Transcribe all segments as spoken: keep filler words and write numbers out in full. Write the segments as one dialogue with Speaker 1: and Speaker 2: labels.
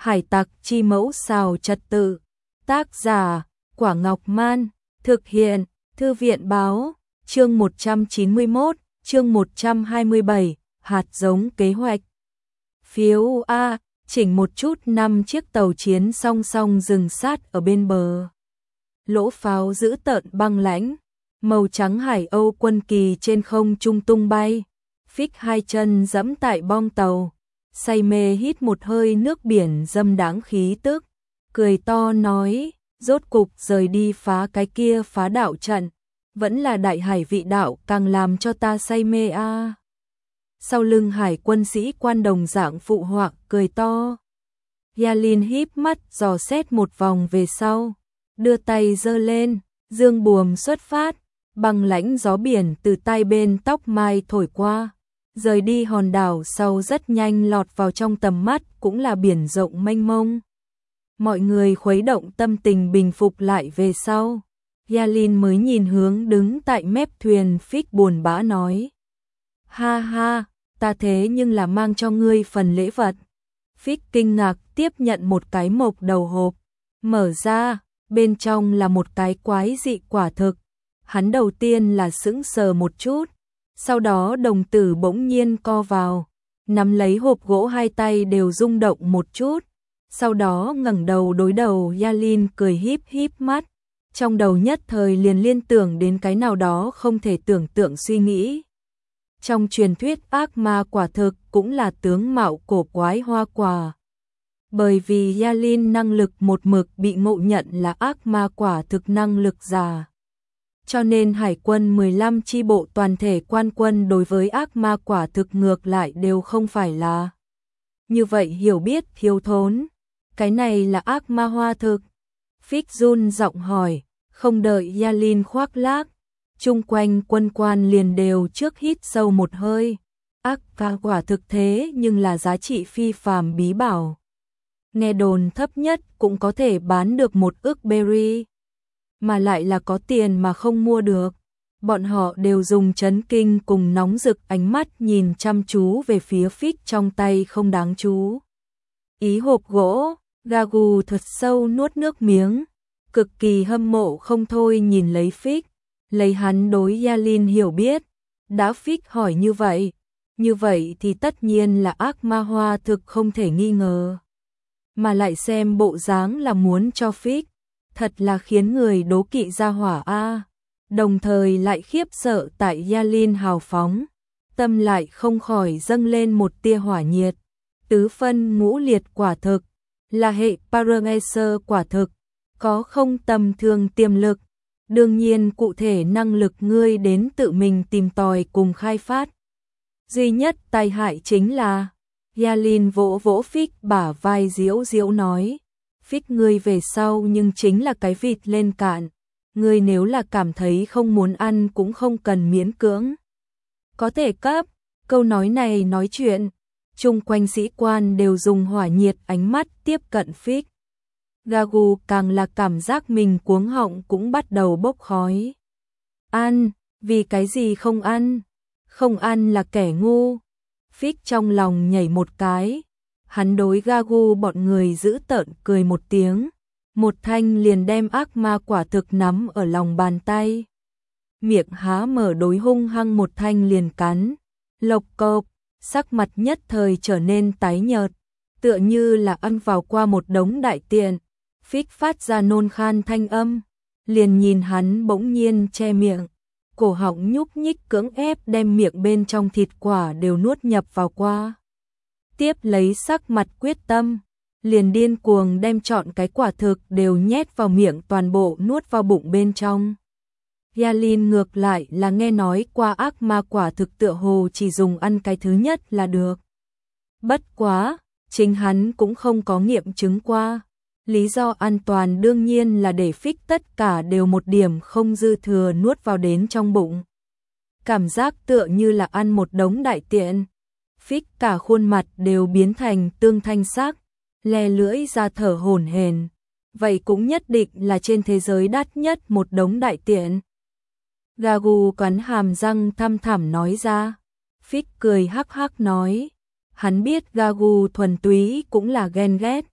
Speaker 1: Hải tặc chi mẫu xào trật tự. Tác giả, Quả Ngọc Man. Thực hiện, Thư viện báo. Chương một trăm chín mươi mốt, chương một trăm hai mươi bảy, hạt giống kế hoạch. Phiếu A, chỉnh một chút năm chiếc tàu chiến song song dừng sát ở bên bờ. Lỗ pháo dữ tợn băng lãnh, màu trắng Hải Âu quân kỳ trên không trung tung bay. Phích hai chân giẫm tại bong tàu, say mê hít một hơi nước biển dâm đáng khí tức, cười to nói, rốt cục rời đi phá cái kia phá đạo trận, vẫn là đại hải vị đạo càng làm cho ta say mê a. À. Sau lưng hải quân sĩ quan đồng dạng phụ họa cười to. Yalin híp mắt dò xét một vòng về sau, đưa tay giơ lên, dương buồm xuất phát, băng lãnh gió biển từ tai bên tóc mai thổi qua, rời đi hòn đảo sau rất nhanh lọt vào trong tầm mắt cũng là biển rộng mênh mông. Mọi người khuấy động tâm tình bình phục lại về sau, Yalin mới nhìn hướng đứng tại mép thuyền Phích buồn bã nói. Ha ha, ta thế nhưng là mang cho ngươi phần lễ vật. Phích kinh ngạc tiếp nhận một cái mộc đầu hộp, mở ra, bên trong là một cái quái dị quả thực. Hắn đầu tiên là sững sờ một chút, sau đó đồng tử bỗng nhiên co vào, nắm lấy hộp gỗ hai tay đều rung động một chút, sau đó ngẩng đầu đối đầu Yalin cười híp híp mắt, trong đầu nhất thời liền liên tưởng đến cái nào đó không thể tưởng tượng suy nghĩ. Trong truyền thuyết ác ma quả thực cũng là tướng mạo cổ quái hoa quả. Bởi vì Yalin năng lực một mực bị ngộ nhận là ác ma quả thực năng lực giả. Cho nên hải quân mười lăm chi bộ toàn thể quan quân đối với ác ma quả thực ngược lại đều không phải là như vậy hiểu biết thiếu thốn. Cái này là ác ma hoa thực. Phích run giọng hỏi, không đợi Yalin khoác lác, chung quanh quân quan liền đều trước hít sâu một hơi. Ác ma quả thực thế nhưng là giá trị phi phàm bí bảo. Nghe đồn thấp nhất cũng có thể bán được một ức berry, mà lại là có tiền mà không mua được. Bọn họ đều dùng chấn kinh cùng nóng rực ánh mắt nhìn chăm chú về phía Phích trong tay không đáng chú ý hộp gỗ. Gagu thật sâu nuốt nước miếng, cực kỳ hâm mộ không thôi nhìn lấy Phích, lấy hắn đối Yalin hiểu biết, đã Phích hỏi như vậy, như vậy thì tất nhiên là ác ma hoa thực không thể nghi ngờ. Mà lại xem bộ dáng là muốn cho Phích, thật là khiến người đố kỵ ra hỏa a. Đồng thời lại khiếp sợ tại Yalin hào phóng, tâm lại không khỏi dâng lên một tia hỏa nhiệt. Tứ phân ngũ liệt quả thực, là hệ Paramecer quả thực, có không tầm thường tiềm lực. Đương nhiên cụ thể năng lực ngươi đến tự mình tìm tòi cùng khai phát. Duy nhất tai hại chính là, Yalin vỗ vỗ Phích bả vai diễu diễu nói, Phích ngươi về sau nhưng chính là cái vịt lên cạn, ngươi nếu là cảm thấy không muốn ăn cũng không cần miễn cưỡng. Có thể cấp, câu nói này nói chuyện, chung quanh sĩ quan đều dùng hỏa nhiệt ánh mắt tiếp cận Phích. Gagu càng là cảm giác mình cuống họng cũng bắt đầu bốc khói. Ăn, vì cái gì không ăn? Không ăn là kẻ ngu. Phích trong lòng nhảy một cái, hắn đối Gagu bọn người giữ tợn cười một tiếng, một thanh liền đem ác ma quả thực nắm ở lòng bàn tay. Miệng há mở đối hung hăng một thanh liền cắn, lộc cộp, sắc mặt nhất thời trở nên tái nhợt, tựa như là ăn vào qua một đống đại tiện. Phích phát ra nôn khan thanh âm, liền nhìn hắn bỗng nhiên che miệng, cổ họng nhúc nhích cưỡng ép đem miệng bên trong thịt quả đều nuốt nhập vào qua. Tiếp lấy sắc mặt quyết tâm, liền điên cuồng đem trọn cái quả thực đều nhét vào miệng toàn bộ nuốt vào bụng bên trong. Yalin ngược lại là nghe nói qua ác ma quả thực tựa hồ chỉ dùng ăn cái thứ nhất là được. Bất quá, chính hắn cũng không có nghiệm chứng qua. Lý do an toàn đương nhiên là để Phích tất cả đều một điểm không dư thừa nuốt vào đến trong bụng. Cảm giác tựa như là ăn một đống đại tiện. Phích cả khuôn mặt đều biến thành tương thanh sắc, le lưỡi ra thở hổn hển. Vậy cũng nhất định là trên thế giới đắt nhất một đống đại tiện. Gagu cắn hàm răng thăm thẳm nói ra. Phích cười hắc hắc nói. Hắn biết Gagu thuần túy cũng là ghen ghét.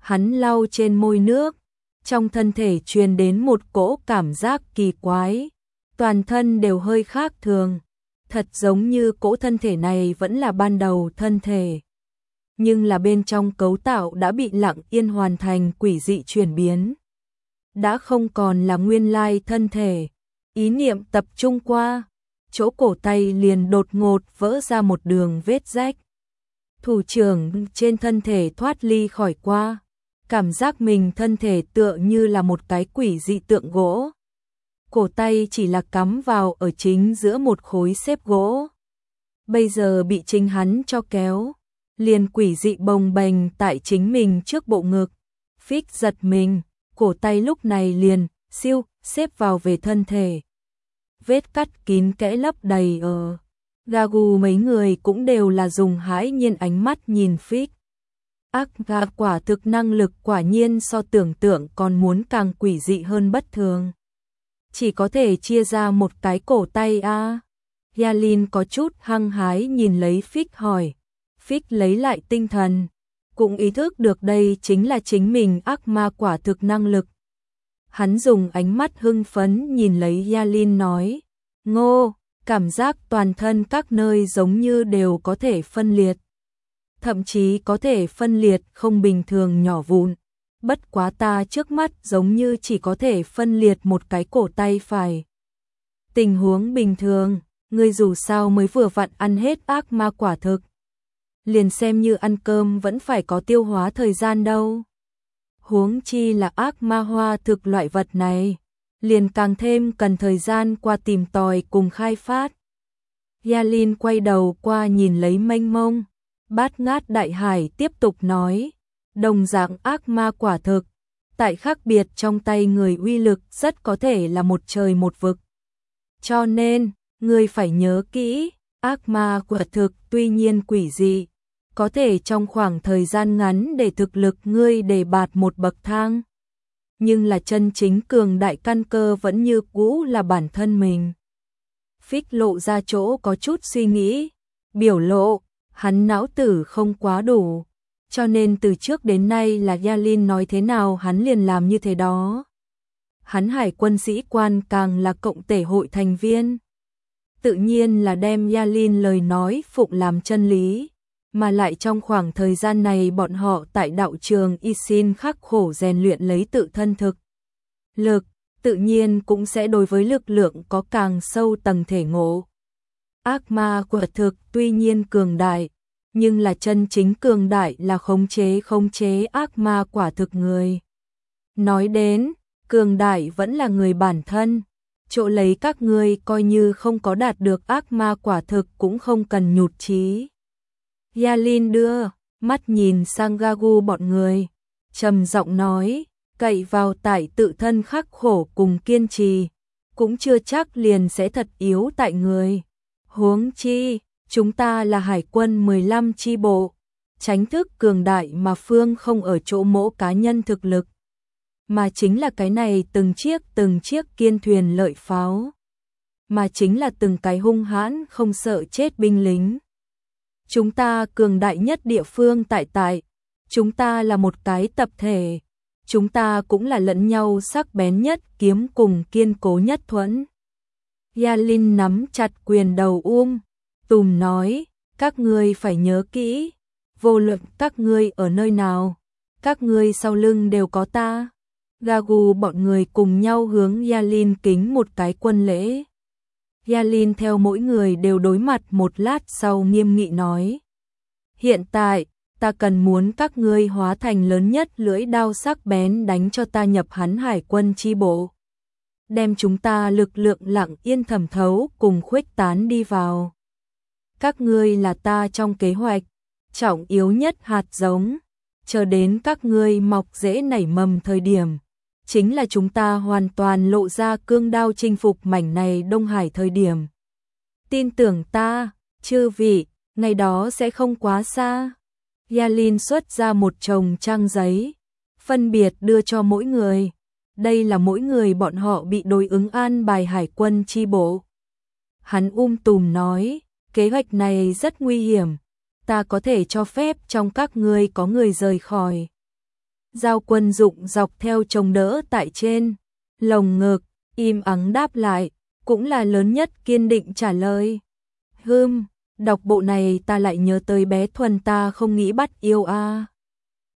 Speaker 1: Hắn lau trên môi nước, trong thân thể truyền đến một cỗ cảm giác kỳ quái, toàn thân đều hơi khác thường, thật giống như cỗ thân thể này vẫn là ban đầu thân thể, nhưng là bên trong cấu tạo đã bị lặng yên hoàn thành quỷ dị chuyển biến, đã không còn là nguyên lai thân thể. Ý niệm tập trung qua, chỗ cổ tay liền đột ngột vỡ ra một đường vết rách. Thủ trưởng trên thân thể thoát ly khỏi qua, cảm giác mình thân thể tựa như là một cái quỷ dị tượng gỗ. Cổ tay chỉ là cắm vào ở chính giữa một khối xếp gỗ. Bây giờ bị chính hắn cho kéo, liền quỷ dị bồng bềnh tại chính mình trước bộ ngực. Phích giật mình, cổ tay lúc này liền, siêu, xếp vào về thân thể. Vết cắt kín kẽ lấp đầy ở. Gagu mấy người cũng đều là dùng hãi nhiên ánh mắt nhìn Phích. Ác gà quả thực năng lực quả nhiên so tưởng tượng còn muốn càng quỷ dị hơn bất thường. Chỉ có thể chia ra một cái cổ tay a. À. Yalin có chút hăng hái nhìn lấy Phích hỏi. Phích lấy lại tinh thần, cũng ý thức được đây chính là chính mình ác ma quả thực năng lực. Hắn dùng ánh mắt hưng phấn nhìn lấy Yalin nói, Ngô, cảm giác toàn thân các nơi giống như đều có thể phân liệt. Thậm chí có thể phân liệt không bình thường nhỏ vụn. Bất quá ta trước mắt giống như chỉ có thể phân liệt một cái cổ tay phải. Tình huống bình thường, ngươi dù sao mới vừa vặn ăn hết ác ma quả thực. Liền xem như ăn cơm vẫn phải có tiêu hóa thời gian đâu. Huống chi là ác ma hoa thực loại vật này, liền càng thêm cần thời gian qua tìm tòi cùng khai phát. Yalin quay đầu qua nhìn lấy mênh mông, bát ngát đại hải tiếp tục nói, đồng dạng ác ma quả thực, tại khác biệt trong tay người uy lực rất có thể là một trời một vực. Cho nên, ngươi phải nhớ kỹ, ác ma quả thực tuy nhiên quỷ dị, có thể trong khoảng thời gian ngắn để thực lực ngươi đề bạt một bậc thang. Nhưng là chân chính cường đại căn cơ vẫn như cũ là bản thân mình. Phích lộ ra chỗ có chút suy nghĩ, biểu lộ, hắn não tử không quá đủ, cho nên từ trước đến nay là Yalin nói thế nào hắn liền làm như thế đó. Hắn hải quân sĩ quan càng là cộng thể hội thành viên. Tự nhiên là đem Yalin lời nói phụng làm chân lý. Mà lại trong khoảng thời gian này bọn họ tại đạo trường Isin khắc khổ rèn luyện lấy tự thân thực lực, tự nhiên cũng sẽ đối với lực lượng có càng sâu tầng thể ngộ. Ác ma quả thực tuy nhiên cường đại, nhưng là chân chính cường đại là khống chế khống chế ác ma quả thực người. Nói đến, cường đại vẫn là người bản thân, chỗ lấy các ngươi coi như không có đạt được ác ma quả thực cũng không cần nhụt chí. Yalin đưa mắt nhìn sang Gagu bọn người, trầm giọng nói, cậy vào tại tự thân khắc khổ cùng kiên trì, cũng chưa chắc liền sẽ thật yếu tại người. Huống chi, chúng ta là hải quân mười lăm chi bộ, tránh thức cường đại mà phương không ở chỗ mỗi cá nhân thực lực, mà chính là cái này từng chiếc từng chiếc kiên thuyền lợi pháo, mà chính là từng cái hung hãn không sợ chết binh lính. Chúng ta cường đại nhất địa phương tại tại, chúng ta là một cái tập thể, chúng ta cũng là lẫn nhau sắc bén nhất kiếm cùng kiên cố nhất thuẫn. Yalin nắm chặt quyền đầu um, tùm nói, các ngươi phải nhớ kỹ, vô luận các ngươi ở nơi nào, các ngươi sau lưng đều có ta. Gagu bọn người cùng nhau hướng Yalin kính một cái quân lễ. Yalin theo mỗi người đều đối mặt một lát sau nghiêm nghị nói. Hiện tại, ta cần muốn các ngươi hóa thành lớn nhất lưỡi đao sắc bén đánh cho ta nhập hắn hải quân chi bộ. Đem chúng ta lực lượng lặng yên thẩm thấu cùng khuếch tán đi vào. Các ngươi là ta trong kế hoạch, trọng yếu nhất hạt giống, chờ đến các ngươi mọc rễ nảy mầm thời điểm. Chính là chúng ta hoàn toàn lộ ra cương đao chinh phục mảnh này Đông Hải thời điểm. Tin tưởng ta, chư vị, ngày đó sẽ không quá xa. Yalin xuất ra một chồng trang giấy, phân biệt đưa cho mỗi người. Đây là mỗi người bọn họ bị đối ứng an bài hải quân chi bộ. Hắn um tùm nói, kế hoạch này rất nguy hiểm, ta có thể cho phép trong các ngươi có người rời khỏi. Giao Quân Dụng dọc theo chống đỡ tại trên lồng ngực, im ắng đáp lại, cũng là lớn nhất kiên định trả lời. Hừm, đọc bộ này ta lại nhớ tới bé Thuần ta không nghĩ bắt yêu a. À.